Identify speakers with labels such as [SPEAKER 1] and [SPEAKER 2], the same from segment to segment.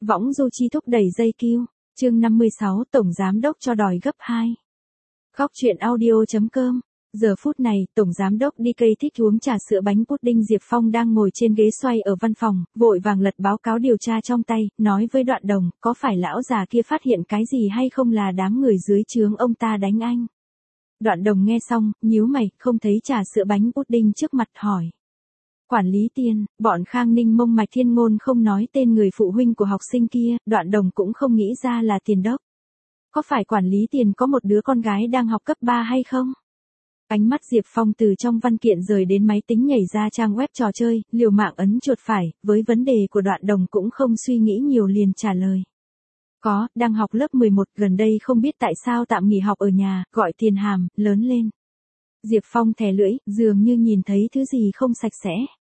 [SPEAKER 1] Võng du chi thúc đẩy dây kiêu. Chương 56 Tổng Giám đốc cho đòi gấp 2. Góc truyện audio.com. Giờ phút này, Tổng Giám đốc DK thích uống trà sữa bánh pudding. Diệp Phong đang ngồi trên ghế xoay ở văn phòng, vội vàng lật báo cáo điều tra trong tay, nói với Đoạn Đồng, có phải lão già kia phát hiện cái gì hay không là đám người dưới trướng ông ta đánh anh. Đoạn Đồng nghe xong, nhíu mày, không thấy trà sữa bánh pudding trước mặt hỏi. Quản lý Tiên, bọn Khang Ninh Mông Mạch Thiên Ngôn không nói tên người phụ huynh của học sinh kia, Đoạn Đồng cũng không nghĩ ra là Tiền Đốc. Có phải quản lý Tiền có một đứa con gái đang học cấp 3 hay không? Ánh mắt Diệp Phong từ trong văn kiện rời đến máy tính nhảy ra trang web trò chơi, liều mạng ấn chuột phải, với vấn đề của Đoạn Đồng cũng không suy nghĩ nhiều liền trả lời. Có, đang học lớp 11, gần đây không biết tại sao tạm nghỉ học ở nhà, gọi Tiền Hàm, lớn lên. Diệp Phong thè lưỡi, dường như nhìn thấy thứ gì không sạch sẽ.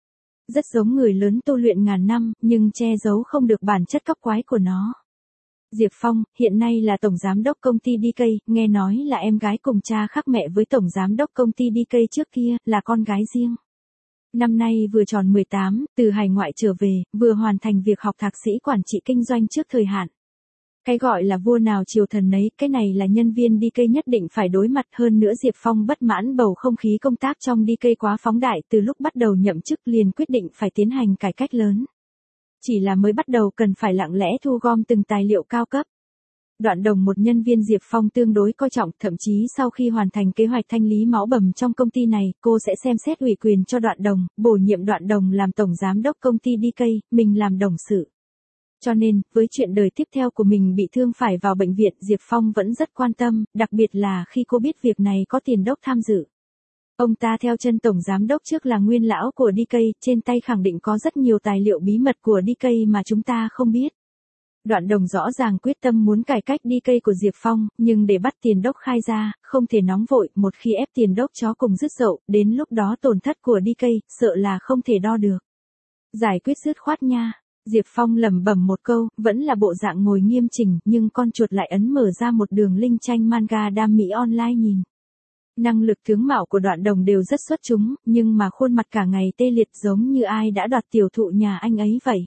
[SPEAKER 1] Rất giống người lớn tu luyện ngàn năm, nhưng che giấu không được bản chất cóc quái của nó. Diệp Phong, hiện nay là Tổng Giám đốc công ty DK, nghe nói là em gái cùng cha khác mẹ với Tổng Giám đốc công ty DK trước kia, là con gái riêng. Năm nay vừa tròn 18, từ hải ngoại trở về, vừa hoàn thành việc học thạc sĩ quản trị kinh doanh trước thời hạn. Cái gọi là vua nào triều thần nấy, cái này là nhân viên DK nhất định phải đối mặt. Hơn nữa Diệp Phong bất mãn bầu không khí công tác trong DK quá phóng đại, từ lúc bắt đầu nhậm chức liền quyết định phải tiến hành cải cách lớn. Chỉ là mới bắt đầu cần phải lặng lẽ thu gom từng tài liệu cao cấp. Đoạn Đồng, một nhân viên Diệp Phong tương đối coi trọng, thậm chí sau khi hoàn thành kế hoạch thanh lý máu bầm trong công ty này, cô sẽ xem xét ủy quyền cho Đoạn Đồng, bổ nhiệm Đoạn Đồng làm Tổng Giám đốc công ty DK, mình làm đồng sự. Cho nên, với chuyện đời tiếp theo của mình bị thương phải vào bệnh viện, Diệp Phong vẫn rất quan tâm, đặc biệt là khi cô biết việc này có Tiền Đốc tham dự. Ông ta theo chân Tổng Giám đốc trước là nguyên lão của DK, trên tay khẳng định có rất nhiều tài liệu bí mật của DK mà chúng ta không biết. Đoạn Đồng rõ ràng quyết tâm muốn cải cách DK của Diệp Phong, nhưng để bắt Tiền Đốc khai ra, không thể nóng vội, một khi ép Tiền Đốc chó cùng dứt dậu, đến lúc đó tổn thất của DK, sợ là không thể đo được. Giải quyết dứt khoát nha. Diệp Phong lẩm bẩm một câu, vẫn là bộ dạng ngồi nghiêm chỉnh, nhưng con chuột lại ấn mở ra một đường link tranh manga đam mỹ online nhìn. Năng lực tướng mạo của Đoạn Đồng đều rất xuất chúng, nhưng mà khuôn mặt cả ngày tê liệt giống như ai đã đoạt tiểu thụ nhà anh ấy vậy.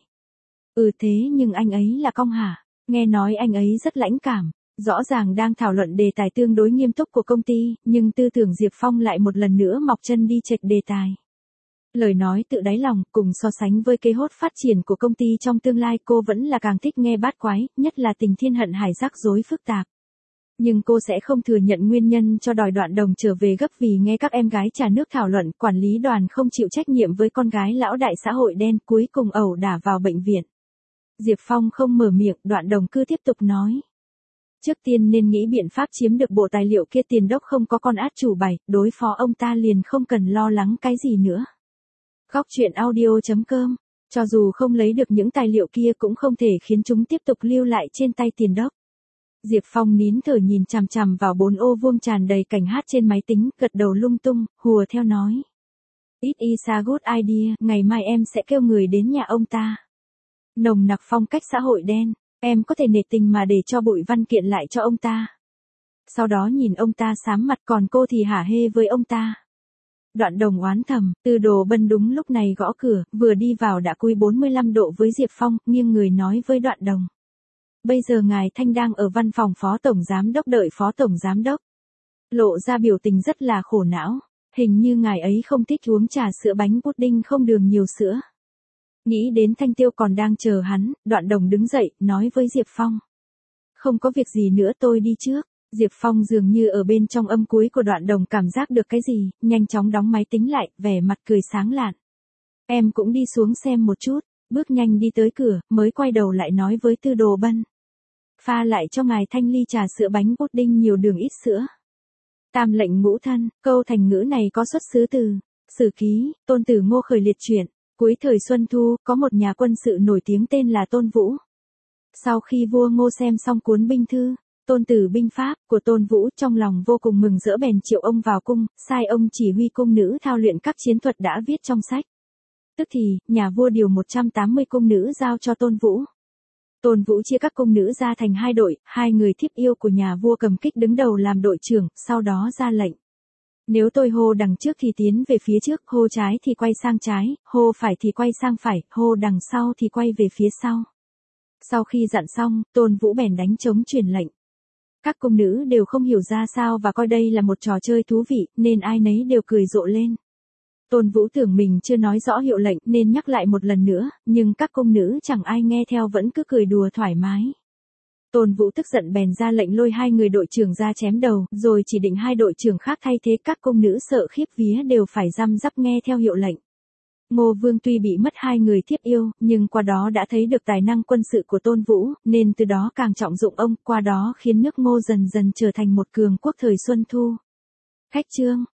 [SPEAKER 1] Thế nhưng anh ấy là Cong hả? Nghe nói anh ấy rất lãnh cảm. Rõ ràng đang thảo luận đề tài tương đối nghiêm túc của công ty, nhưng tư tưởng Diệp Phong lại một lần nữa mọc chân đi chệch đề tài. Lời nói tự đáy lòng, cùng so sánh với kế hoạch phát triển của công ty trong tương lai, cô vẫn là càng thích nghe bát quái, nhất là tình thiên hận hải rắc rối phức tạp. Nhưng cô sẽ không thừa nhận nguyên nhân cho đòi Đoạn Đồng trở về gấp vì nghe các em gái trà nước thảo luận, quản lý đoàn không chịu trách nhiệm với con gái lão đại xã hội đen, cuối cùng ẩu đả vào bệnh viện. Diệp Phong không mở miệng, Đoạn Đồng cứ tiếp tục nói. Trước tiên nên nghĩ biện pháp chiếm được bộ tài liệu kia. Tiền Đốc không có con át chủ bài, đối phó ông ta liền không cần lo lắng cái gì nữa. Góc truyện audio.com. Cho dù không lấy được những tài liệu kia cũng không thể khiến chúng tiếp tục lưu lại trên tay Tiền Đốc. Diệp Phong nín thở nhìn chằm chằm vào 4 ô vuông tràn đầy cảnh hát trên máy tính, gật đầu lung tung, hùa theo nói. It is a good idea, ngày mai em sẽ kêu người đến nhà ông ta. Nồng nặc phong cách xã hội đen, em có thể nể tình mà để cho bụi văn kiện lại cho ông ta. Sau đó nhìn ông ta xám mặt, còn cô thì hả hê với ông ta. Đoạn Đồng oán thầm, Từ Đồ Bân đúng lúc này gõ cửa, vừa đi vào đã cúi 45 độ với Diệp Phong, nghiêng người nói với Đoạn Đồng. Bây giờ ngài Thanh đang ở văn phòng Phó Tổng Giám đốc đợi Phó Tổng Giám đốc. Lộ ra biểu tình rất là khổ não, hình như ngài ấy không thích uống trà sữa bánh pudding không đường nhiều sữa. Nghĩ đến Thanh Tiêu còn đang chờ hắn, Đoạn Đồng đứng dậy, nói với Diệp Phong. Không có việc gì nữa, tôi đi trước. Diệp Phong dường như ở bên trong âm cuối của Đoạn Đồng cảm giác được cái gì, nhanh chóng đóng máy tính lại, vẻ mặt cười sáng lạn. Em cũng đi xuống xem một chút, bước nhanh đi tới cửa, mới quay đầu lại nói với Từ Đồ Bân. Pha lại cho ngài Thanh ly trà sữa bánh pudding nhiều đường ít sữa. Tam lệnh ngũ thân, câu thành ngữ này có xuất xứ từ Sử Ký, Tôn Tử Ngô khởi liệt truyện. Cuối thời Xuân Thu, có một nhà quân sự nổi tiếng tên là Tôn Vũ. Sau khi vua Ngô xem xong cuốn binh thư, Tôn Tử binh pháp của Tôn Vũ, trong lòng vô cùng mừng rỡ bèn triệu ông vào cung, sai ông chỉ huy cung nữ thao luyện các chiến thuật đã viết trong sách. Tức thì, nhà vua điều 180 cung nữ giao cho Tôn Vũ. Tôn Vũ chia các cung nữ ra thành 2 đội, 2 người thiếp yêu của nhà vua cầm kích đứng đầu làm đội trưởng, sau đó ra lệnh. Nếu tôi hô đằng trước thì tiến về phía trước, hô trái thì quay sang trái, hô phải thì quay sang phải, hô đằng sau thì quay về phía sau. Sau khi dặn xong, Tôn Vũ bèn đánh trống truyền lệnh. Các cung nữ đều không hiểu ra sao và coi đây là một trò chơi thú vị, nên ai nấy đều cười rộ lên. Tôn Vũ tưởng mình chưa nói rõ hiệu lệnh nên nhắc lại một lần nữa, nhưng các cung nữ chẳng ai nghe theo vẫn cứ cười đùa thoải mái. Tôn Vũ tức giận bèn ra lệnh lôi 2 người đội trưởng ra chém đầu, rồi chỉ định 2 đội trưởng khác thay thế. Các cung nữ sợ khiếp vía đều phải răm rắp nghe theo hiệu lệnh. Ngô Vương tuy bị mất 2 người thiết yêu, nhưng qua đó đã thấy được tài năng quân sự của Tôn Vũ, nên từ đó càng trọng dụng ông, qua đó khiến nước Ngô dần dần trở thành một cường quốc thời Xuân Thu. Khách chương